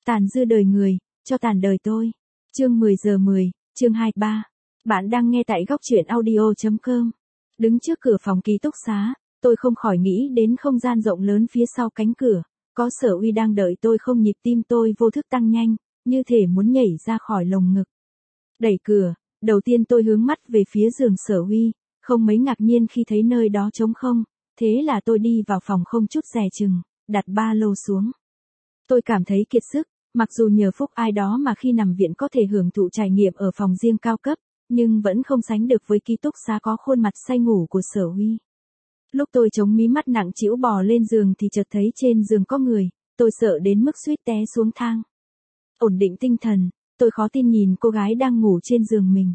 Tàn dư đời người, cho tàn đời tôi. Chương 10 giờ 10, chương 23. Bạn đang nghe tại góc truyện audio.com. Đứng trước cửa phòng ký túc xá, tôi không khỏi nghĩ đến không gian rộng lớn phía sau cánh cửa, có Sở Uy đang đợi tôi không, nhịp tim tôi vô thức tăng nhanh, như thể muốn nhảy ra khỏi lồng ngực. Đẩy cửa, đầu tiên tôi hướng mắt về phía giường Sở Uy, không mấy ngạc nhiên khi thấy nơi đó trống không, thế là tôi đi vào phòng không chút dè chừng, đặt ba lô xuống. Tôi cảm thấy kiệt sức, mặc dù nhờ phúc ai đó mà khi nằm viện có thể hưởng thụ trải nghiệm ở phòng riêng cao cấp, nhưng vẫn không sánh được với ký túc xá có khuôn mặt say ngủ của Sở Uy. Lúc tôi chống mí mắt nặng trĩu bò lên giường thì chợt thấy trên giường có người, tôi sợ đến mức suýt té xuống thang. Ổn định tinh thần, tôi khó tin nhìn cô gái đang ngủ trên giường mình.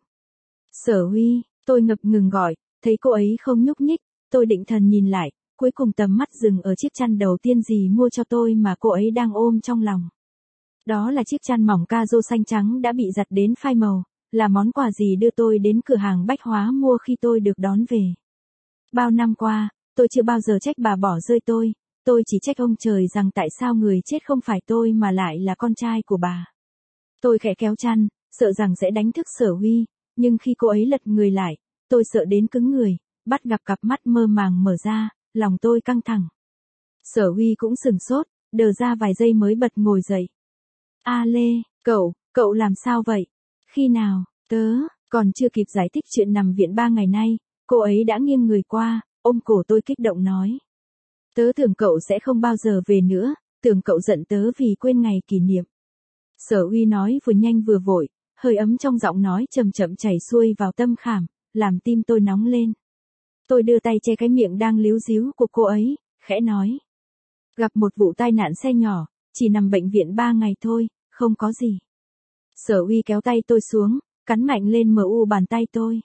Sở Uy, tôi ngập ngừng gọi, thấy cô ấy không nhúc nhích, tôi định thần nhìn lại, cuối cùng tầm mắt dừng ở chiếc chăn đầu tiên dì mua cho tôi mà cô ấy đang ôm trong lòng. Đó là chiếc chăn mỏng ca-rô xanh trắng đã bị giặt đến phai màu, là món quà dì đưa tôi đến cửa hàng bách hóa mua khi tôi được đón về. Bao năm qua, tôi chưa bao giờ trách bà bỏ rơi tôi chỉ trách ông trời rằng tại sao người chết không phải tôi mà lại là con trai của bà. Tôi khẽ kéo chăn, sợ rằng sẽ đánh thức Sở Uy, nhưng khi cô ấy lật người lại, tôi sợ đến cứng người, bắt gặp cặp mắt mơ màng mở ra, lòng tôi căng thẳng. Sở Uy cũng sừng sốt, đờ ra vài giây mới bật ngồi dậy. A Lê, cậu làm sao vậy? Khi nào? Còn chưa kịp giải thích chuyện nằm viện 3 ngày nay, cô ấy đã nghiêng người qua, ôm cổ tôi kích động nói. Tớ tưởng cậu sẽ không bao giờ về nữa, tưởng cậu giận tớ vì quên ngày kỷ niệm. Sở Uy nói vừa nhanh vừa vội, hơi ấm trong giọng nói chậm chậm chảy xuôi vào tâm khảm, làm tim tôi nóng lên. Tôi đưa tay che cái miệng đang líu díu của cô ấy, khẽ nói. Gặp một vụ tai nạn xe nhỏ, chỉ nằm bệnh viện 3 ngày thôi, không có gì. Sở Uy kéo tay tôi xuống, cắn mạnh lên mu bàn tay tôi.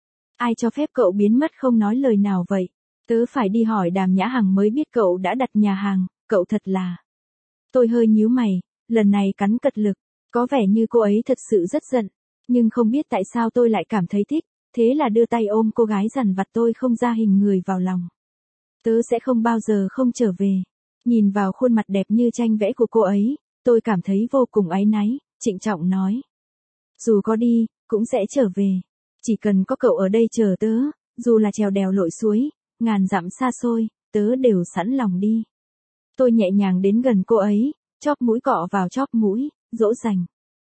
Ai cho phép cậu biến mất không nói lời nào vậy? Tớ phải đi hỏi Đàm Nhã Hằng mới biết cậu đã đặt nhà hàng, cậu thật là... Tôi hơi nhíu mày, lần này cắn cật lực, có vẻ như cô ấy thật sự rất giận, nhưng không biết tại sao tôi lại cảm thấy thích, thế là đưa tay ôm cô gái dằn vặt tôi không ra hình người vào lòng. Tớ sẽ không bao giờ không trở về. Nhìn vào khuôn mặt đẹp như tranh vẽ của cô ấy, tôi cảm thấy vô cùng áy náy, trịnh trọng nói. Dù có đi, cũng sẽ trở về. Chỉ cần có cậu ở đây chờ tớ, dù là trèo đèo lội suối, ngàn dặm xa xôi, tớ đều sẵn lòng đi. Tôi nhẹ nhàng đến gần cô ấy, chóp mũi cọ vào chóp mũi, dỗ dành.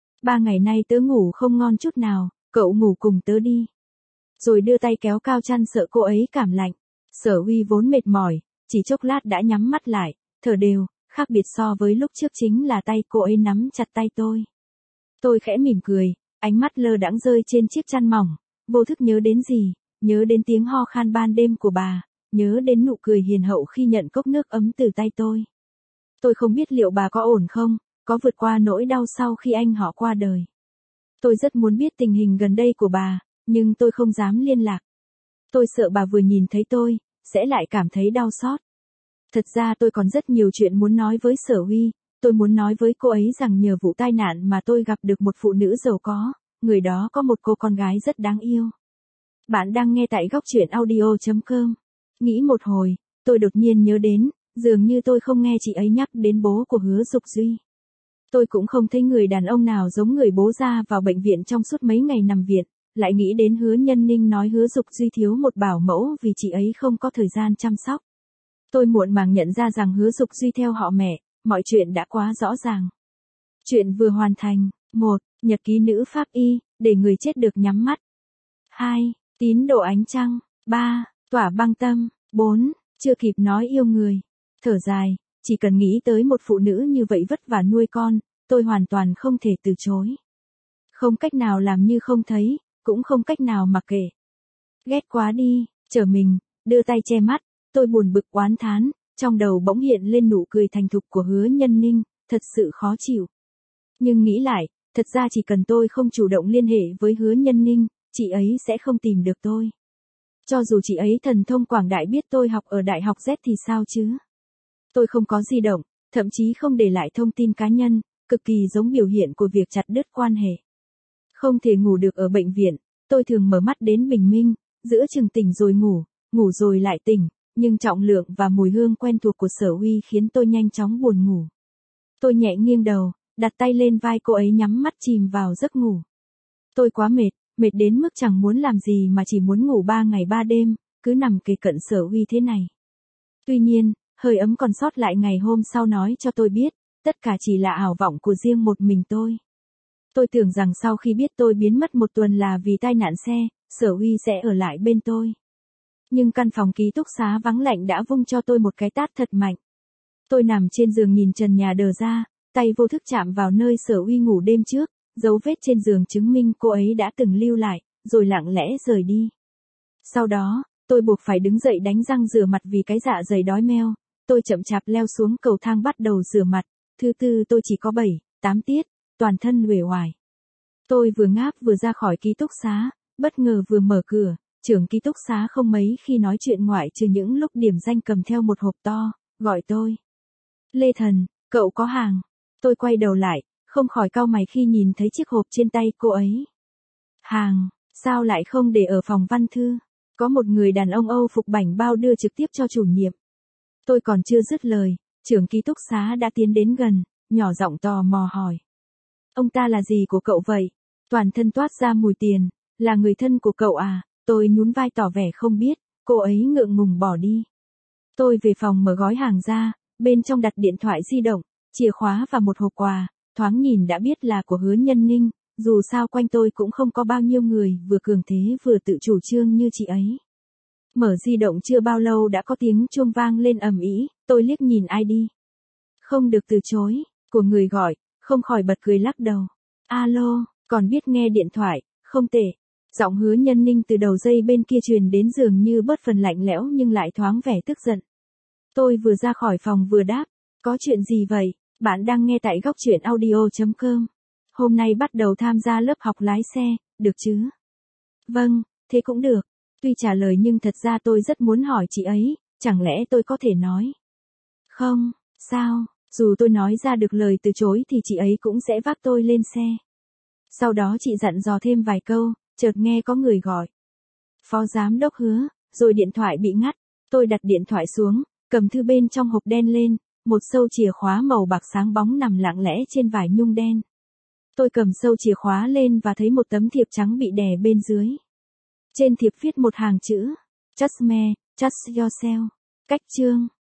3 ngày nay tớ ngủ không ngon chút nào, cậu ngủ cùng tớ đi. Rồi đưa tay kéo cao chăn sợ cô ấy cảm lạnh. Sở Uy vốn mệt mỏi, chỉ chốc lát đã nhắm mắt lại, thở đều, khác biệt so với lúc trước chính là tay cô ấy nắm chặt tay tôi. Tôi khẽ mỉm cười, ánh mắt lơ đãng rơi trên chiếc chăn mỏng, vô thức nhớ đến gì, nhớ đến tiếng ho khan ban đêm của bà, nhớ đến nụ cười hiền hậu khi nhận cốc nước ấm từ tay tôi. Tôi không biết liệu bà có ổn không, có vượt qua nỗi đau sau khi anh họ qua đời. Tôi rất muốn biết tình hình gần đây của bà, nhưng tôi không dám liên lạc. Tôi sợ bà vừa nhìn thấy tôi, sẽ lại cảm thấy đau xót. Thật ra tôi còn rất nhiều chuyện muốn nói với Sở Uy, tôi muốn nói với cô ấy rằng nhờ vụ tai nạn mà tôi gặp được một phụ nữ giàu có, người đó có một cô con gái rất đáng yêu. Bạn đang nghe tại góc truyện audio.com. Nghĩ một hồi, tôi đột nhiên nhớ đến, dường như tôi không nghe chị ấy nhắc đến bố của Hứa Dục Duy. Tôi cũng không thấy người đàn ông nào giống người bố ra vào bệnh viện trong suốt mấy ngày nằm viện, lại nghĩ đến Hứa Nhân Ninh nói Hứa Dục Duy thiếu một bảo mẫu vì chị ấy không có thời gian chăm sóc. Tôi muộn màng nhận ra rằng Hứa Dục Duy theo họ mẹ, mọi chuyện đã quá rõ ràng. Chuyện vừa hoàn thành. 1. Nhật ký nữ pháp y, để người chết được nhắm mắt. 2. Tín đồ ánh trăng. 3. Tỏa băng tâm. 4. Chưa kịp nói yêu người. Thở dài, chỉ cần nghĩ tới một phụ nữ như vậy vất vả nuôi con, tôi hoàn toàn không thể từ chối. Không cách nào làm như không thấy, cũng không cách nào mặc kệ. Ghét quá đi, trở mình, đưa tay che mắt, tôi buồn bực oán thán, trong đầu bỗng hiện lên nụ cười thành thục của Hứa Nhân Ninh, thật sự khó chịu. Nhưng nghĩ lại, thật ra chỉ cần tôi không chủ động liên hệ với Hứa Nhân Ninh, chị ấy sẽ không tìm được tôi. Cho dù chị ấy thần thông quảng đại biết tôi học ở Đại học Z thì sao chứ? Tôi không có di động, thậm chí không để lại thông tin cá nhân, cực kỳ giống biểu hiện của việc chặt đứt quan hệ. Không thể ngủ được ở bệnh viện, tôi thường mở mắt đến bình minh, giữa chừng tỉnh rồi ngủ, ngủ rồi lại tỉnh, nhưng trọng lượng và mùi hương quen thuộc của Sở Uy khiến tôi nhanh chóng buồn ngủ. Tôi nhẹ nghiêng đầu, đặt tay lên vai cô ấy nhắm mắt chìm vào giấc ngủ. Tôi quá mệt, mệt đến mức chẳng muốn làm gì mà chỉ muốn ngủ 3 ngày 3 đêm, cứ nằm kề cận Sở Uy thế này. Tuy nhiên, hơi ấm còn sót lại ngày hôm sau nói cho tôi biết, tất cả chỉ là ảo vọng của riêng một mình tôi. Tôi tưởng rằng sau khi biết tôi biến mất 1 tuần là vì tai nạn xe, Sở Uy sẽ ở lại bên tôi. Nhưng căn phòng ký túc xá vắng lạnh đã vung cho tôi một cái tát thật mạnh. Tôi nằm trên giường nhìn trần nhà đờ ra, tay vô thức chạm vào nơi Sở Uy ngủ đêm trước, dấu vết trên giường chứng minh cô ấy đã từng lưu lại, rồi lặng lẽ rời đi. Sau đó, tôi buộc phải đứng dậy đánh răng rửa mặt vì cái dạ dày đói meo. Tôi chậm chạp leo xuống cầu thang bắt đầu rửa mặt. Thứ tư tôi chỉ có 7, 8 tiết, toàn thân uể oải. Tôi vừa ngáp vừa ra khỏi ký túc xá, bất ngờ vừa mở cửa, trưởng ký túc xá không mấy khi nói chuyện ngoại trừ những lúc điểm danh cầm theo một hộp to, gọi tôi. Lê Thần, cậu có hàng. Tôi quay đầu lại, không khỏi cau mày khi nhìn thấy chiếc hộp trên tay cô ấy. Hàng, sao lại không để ở phòng văn thư? Có một người đàn ông Âu phục bảnh bao đưa trực tiếp cho chủ nhiệm. Tôi còn chưa dứt lời, trưởng ký túc xá đã tiến đến gần, nhỏ giọng tò mò hỏi. Ông ta là gì của cậu vậy? Toàn thân toát ra mùi tiền, là người thân của cậu à? Tôi nhún vai tỏ vẻ không biết, cô ấy ngượng ngùng bỏ đi. Tôi về phòng mở gói hàng ra, bên trong đặt điện thoại di động, chìa khóa và một hộp quà, thoáng nhìn đã biết là của Hứa Nhân Ninh, dù sao quanh tôi cũng không có bao nhiêu người vừa cường thế vừa tự chủ trương như chị ấy. Mở di động chưa bao lâu đã có tiếng chuông vang lên ầm ĩ, tôi liếc nhìn ID. Không được từ chối, của người gọi, không khỏi bật cười lắc đầu. Alo, còn biết nghe điện thoại, không tệ. Giọng Hứa Nhân Ninh từ đầu dây bên kia truyền đến dường như bớt phần lạnh lẽo nhưng lại thoáng vẻ tức giận. Tôi vừa ra khỏi phòng vừa đáp, có chuyện gì vậy? Bạn đang nghe tại góc truyện audio.com. Hôm nay bắt đầu tham gia lớp học lái xe, được chứ? Vâng, thế cũng được. Tuy trả lời nhưng thật ra tôi rất muốn hỏi chị ấy, chẳng lẽ tôi có thể nói? Không, sao, dù tôi nói ra được lời từ chối thì chị ấy cũng sẽ vác tôi lên xe. Sau đó chị dặn dò thêm vài câu, chợt nghe có người gọi. Phó giám đốc Hứa, rồi điện thoại bị ngắt. Tôi đặt điện thoại xuống, cầm thư bên trong hộp đen lên, một sâu chìa khóa màu bạc sáng bóng nằm lặng lẽ trên vải nhung đen. Tôi cầm sâu chìa khóa lên và thấy một tấm thiệp trắng bị đè bên dưới. Trên thiệp viết một hàng chữ, Trust me, trust yourself. Cách chương.